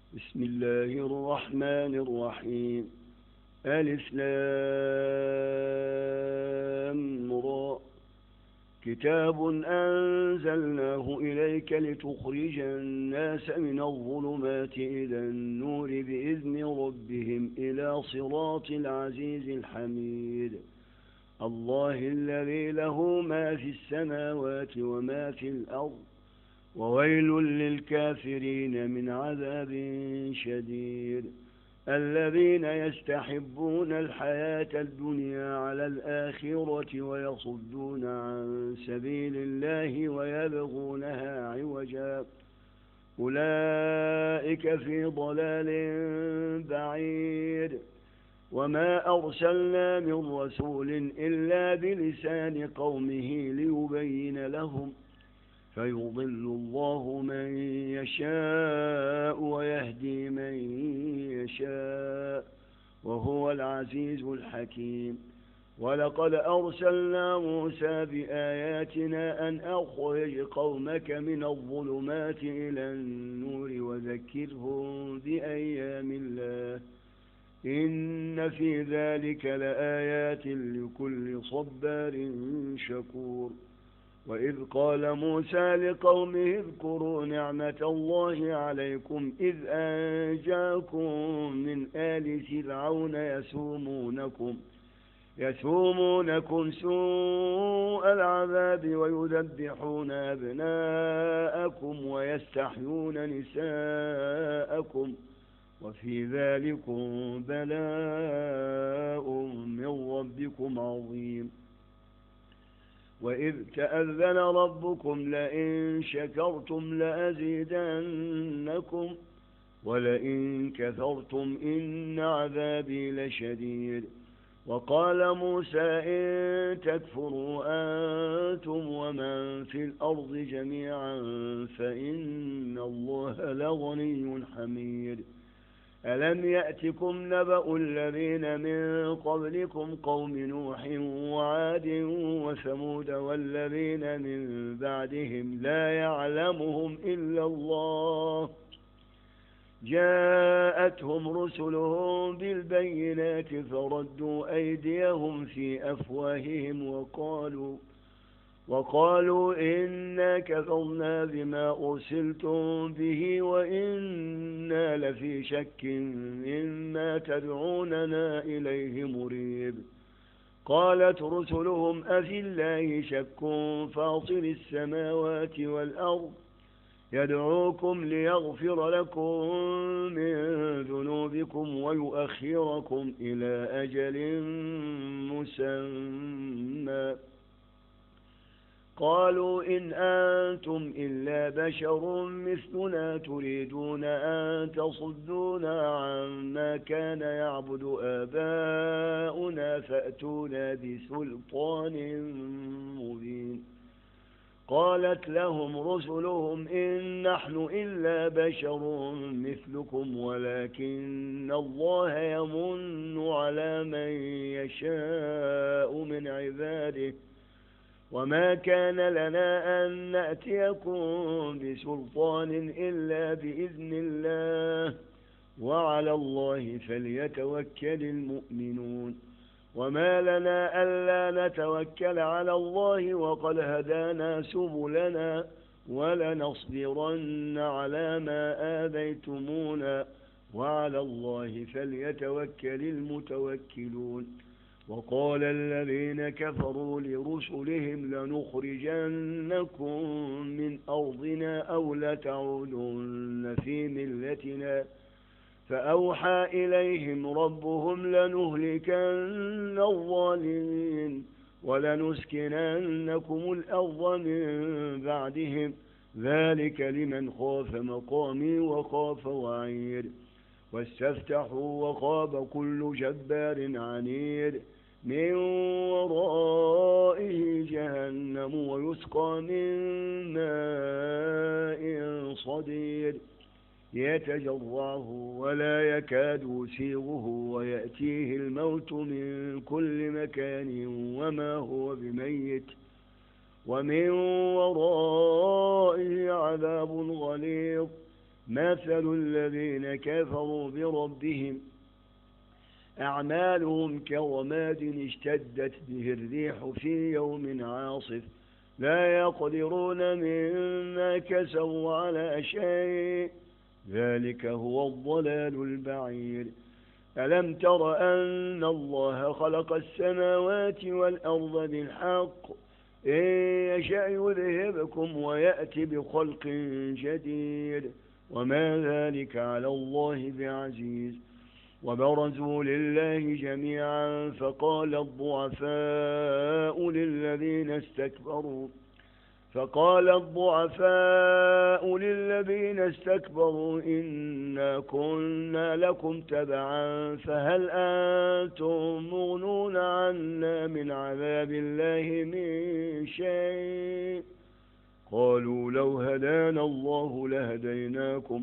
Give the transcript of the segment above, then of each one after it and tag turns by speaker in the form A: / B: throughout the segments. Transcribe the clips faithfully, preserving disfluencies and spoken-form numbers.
A: بسم الله الرحمن الرحيم. ألف لام را. كتاب أنزلناه إليك لتخرج الناس من الظلمات إلى النور بإذن ربهم إلى صراط العزيز الحميد. الله الذي له ما في السماوات وما في الأرض، وويل للكافرين من عذاب شديد. الذين يستحبون الحياة الدنيا على الآخرة ويصدون عن سبيل الله ويبغونها عوجا، أولئك في ضلال بعيد. وما أرسلنا من رسول إلا بلسان قومه ليبين لهم، فيضل الله من يشاء ويهدي من يشاء، وهو العزيز الحكيم. ولقد أرسلنا موسى بآياتنا أن أخرج قومك من الظلمات إلى النور وذكرهم بأيام الله، إن في ذلك لآيات لكل صبار شكور. وإذ قال موسى لقومه اذكروا نعمة الله عليكم إذ أنجاكم من آل فرعون يسومونكم يسومونكم سوء العذاب ويذبحون أبناءكم ويستحيون نساءكم، وفي ذلكم بلاء من ربكم عظيم. وإذ تأذن ربكم لئن شكرتم لأزيدنكم ولئن كفرتم إن عذابي لشديد. وقال موسى إن تكفروا أنتم ومن في الأرض جميعا فإن الله لغني حميد. ألم يأتكم نبأ الذين من قبلكم قوم نوح وعاد وثمود والذين من بعدهم لا يعلمهم إلا الله، جاءتهم رسلهم بالبينات فردوا أيديهم في أفواههم وقالوا وقالوا إنا كفرنا بما أرسلتم به وإنا لفي شك مما تدعوننا إليه مريب. قالت رسلهم أفي الله شك فاطر السماوات والأرض يدعوكم ليغفر لكم من ذنوبكم ويؤخركم إلى أجل مسمى. قالوا إن أنتم إلا بشر مثلنا تريدون أن تصدونا عما كان يعبد آباؤنا فأتونا بسلطان مبين. قالت لهم رسلهم إن نحن إلا بشر مثلكم ولكن الله يمن على من يشاء من عباده، وما كان لنا أن نأتيكم بسلطان إلا بإذن الله، وعلى الله فليتوكل المؤمنون. وما لنا ألا نتوكل على الله وقد هدانا سبلنا ولنصبرن على ما آذيتمونا، وعلى الله فليتوكل المتوكلون. وقال الذين كفروا لرسلهم لنخرجنكم من أرضنا أو لتعودن في ملتنا، فأوحى إليهم ربهم لنهلكن الظالمين ولنسكننكم الأرض من بعدهم، ذلك لمن خاف مقامي وخاف وعيد. واستفتحوا وخاب كل جبار عنيد من ورائه جهنم ويسقى من ماء صديد يتجرعه ولا يكاد يسيغه ويأتيه الموت من كل مكان وما هو بميت ومن ورائه عذاب غليظ مثل الذين كفروا بربهم أعمالهم كرماد اشتدت به الريح في يوم عاصف لا يقدرون مما كسبوا على شيء ذلك هو الضلال البعيد. ألم تر أن الله خلق السماوات والأرض بالحق إن يشأ يذهبكم ويأتي بخلق جديد وما ذلك على الله بعزيز. وبرزوا لله جميعا فقال الضعفاء للذين استكبروا فقال الضعفاء للذين استكبروا إنا كنا لكم تبعا فهل أنتم مغنون عنا من عذاب الله من شيء قالوا لو هدانا الله لهديناكم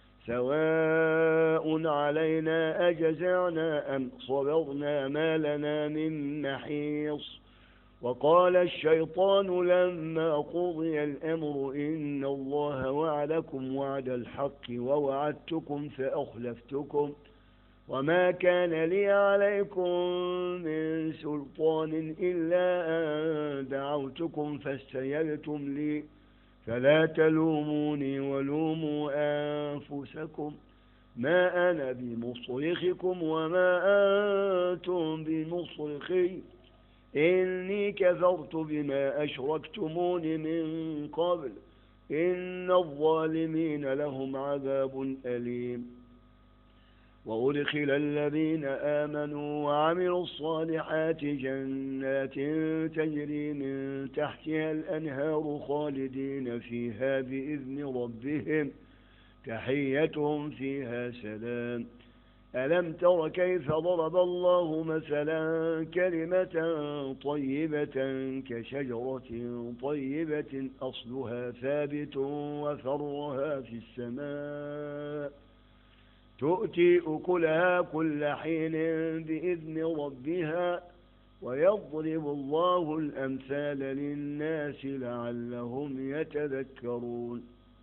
A: سواء علينا أجزعنا أم صبرنا ما لنا من محيص. وقال الشيطان لما قضي الأمر إن الله وعدكم وعد الحق ووعدتكم فأخلفتكم وما كان لي عليكم من سلطان إلا أن دعوتكم فاستجبتم لي فلا تلوموني ولوموا أنفسكم ما أنا بمصرخكم وما أنتم بمصرخي إني كفرت بما أشركتمون من قبل إن الظالمين لهم عذاب أليم. وأدخل الذين آمنوا وعملوا الصالحات جنات تجري من تحتها الأنهار خالدين فيها بإذن ربهم تحيتهم فيها سلام. ألم تر كيف ضرب الله مثلا كلمة طيبة كشجرة طيبة أصلها ثابت وفرها في السماء تؤتي أكلها كل حين بإذن ربها ويضرب الله الأمثال للناس لعلهم يتذكرون.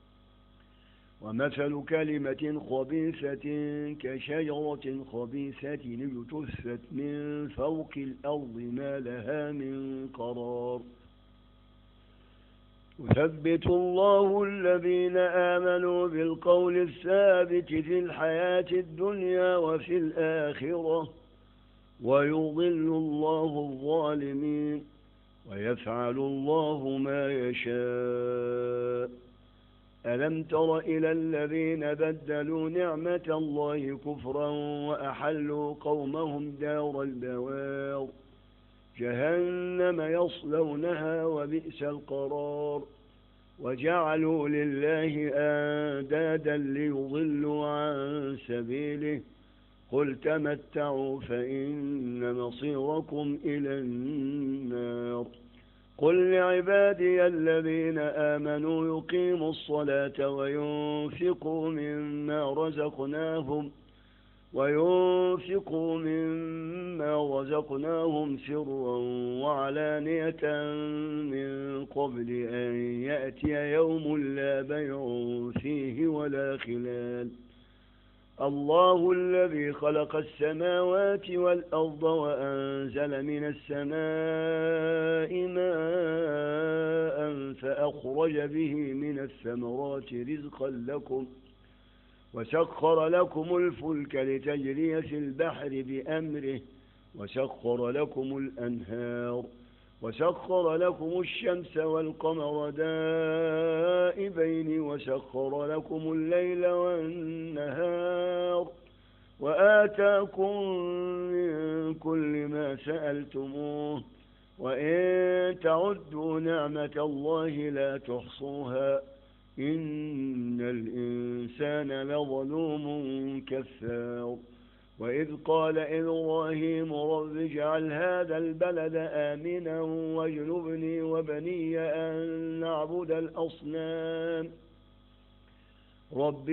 A: ومثل كلمة خبيثة كشجرة خبيثة اجتثت من فوق الأرض ما لها من قرار. يثبت الله الذين آمنوا بالقول الثابت في الحياة الدنيا وفي الآخرة ويضل الله الظالمين ويفعل الله ما يشاء. ألم تر إلى الذين بدلوا نعمة الله كفرا وأحلوا قومهم دار البوار جهنم يصلونها وبئس القرار. وجعلوا لله أندادا ليضلوا عن سبيله قل تمتعوا فإن مصيركم إلى النار. قل لعبادي الذين آمنوا يقيموا الصلاة وينفقوا مما رزقناهم وينفقوا مما رزقناهم سرا وعلانية من قبل أن يأتي يوم لا بيع فيه ولا خلال. الله الذي خلق السماوات والأرض وأنزل من السماء ماء فأخرج به من الثمرات رزقا لكم وسخر لكم الفلك لتجري في البحر بأمره وسخر لكم الأنهار وسخر لكم الشمس والقمر دائبين وسخر لكم الليل والنهار وآتاكم من كل ما سألتموه وإن تعدوا نعمة الله لا تحصوها إن الإنسان لظلوم كفار. وإذ قال إبراهيم رب اجعل هذا البلد آمنا واجنبني وبني أن نعبد الأصنام رب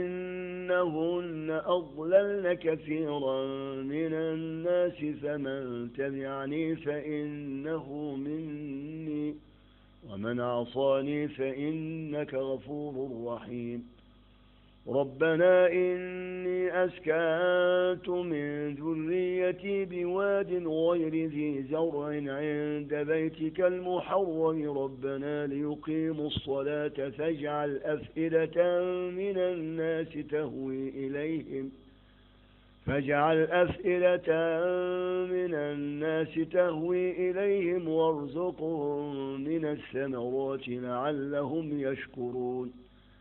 A: إنهن أضللن كثيرا من الناس فمن تبعني فإنه مني ومن عصاني فإنك غفور رحيم. ربنا إني أسكنت من ذريتي بواد غير ذي زرع عند بيتك المحرم ربنا ليقيموا الصلاة فاجعل أفئدة من الناس تهوي إليهم فاجعل أفئدة من الناس تهوي إليهم وارزقهم من الثمرات لعلهم يشكرون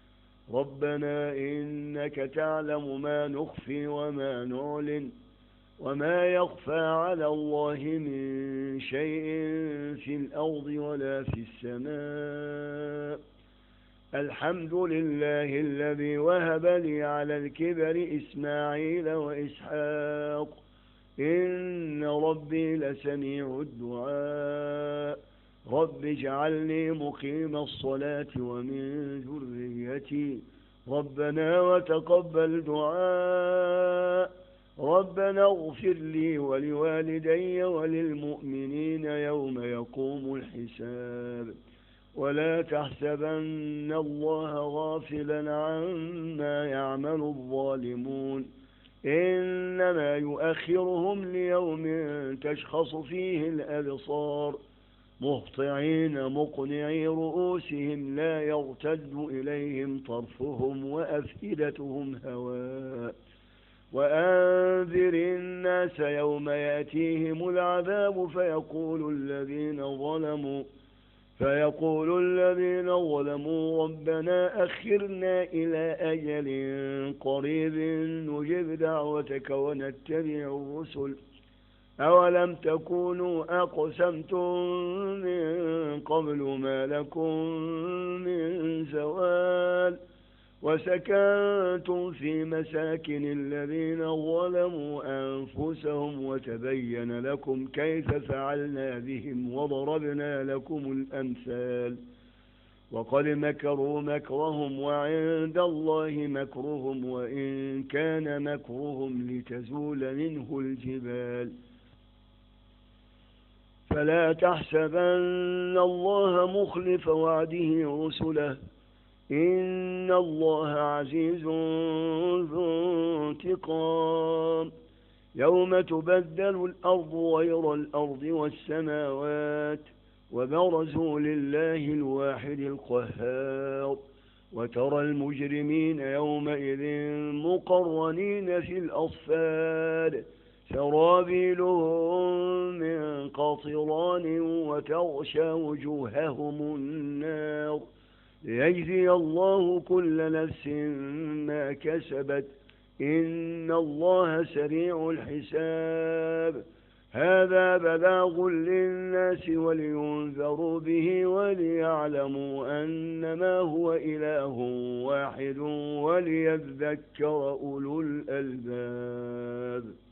A: ربنا إنك تعلم ما نخفي وما نعلن وما يخفى على الله من شيء في الأرض ولا في السماء الحمد لله الذي وهب لي على الكبر إسماعيل وإسحاق إن ربي لسميع الدعاء رب اجعلني مقيم الصلاة ومن ذريتي ربنا وتقبل دعاء ربنا اغفر لي ولوالدي وللمؤمنين يوم يقوم الحساب ولا تحسبن الله غافلا عما يعمل الظالمون إنما يؤخرهم ليوم تشخص فيه الأبصار مهطعين مقنعي رؤوسهم لا يرتد إليهم طرفهم وأفئدتهم هواء وأنذر الناس يوم يأتيهم العذاب فيقول الذين ظلموا فيقول الذين ظلموا ربنا أخرنا إلى أجل قريب نجب دعوتك ونتبع الرسل أولم تكونوا أقسمتم من قبل ما لكم من زوال وسكنتم في مساكن الذين ظلموا أنفسهم وتبين لكم كيف فعلنا بهم وضربنا لكم الأمثال وقد مكروا مكرهم وعند الله مكرهم وإن كان مكرهم لتزول منه الجبال فلا تحسبن الله مخلف وعده رسله إن الله عزيز ذو انتقام يوم تبدل الأرض غير الأرض والسماوات وبرزوا لله الواحد القهار وترى المجرمين يومئذ مقرنين في الأصفاد سرابيلهم من قطران وتغشى وجوههم النار ليجزي الله كل نفس ما كسبت إن الله سريع الحساب هذا بلاغ للناس ولينذروا به وليعلموا أنما هو إله واحد وليذكر أولو الألباب.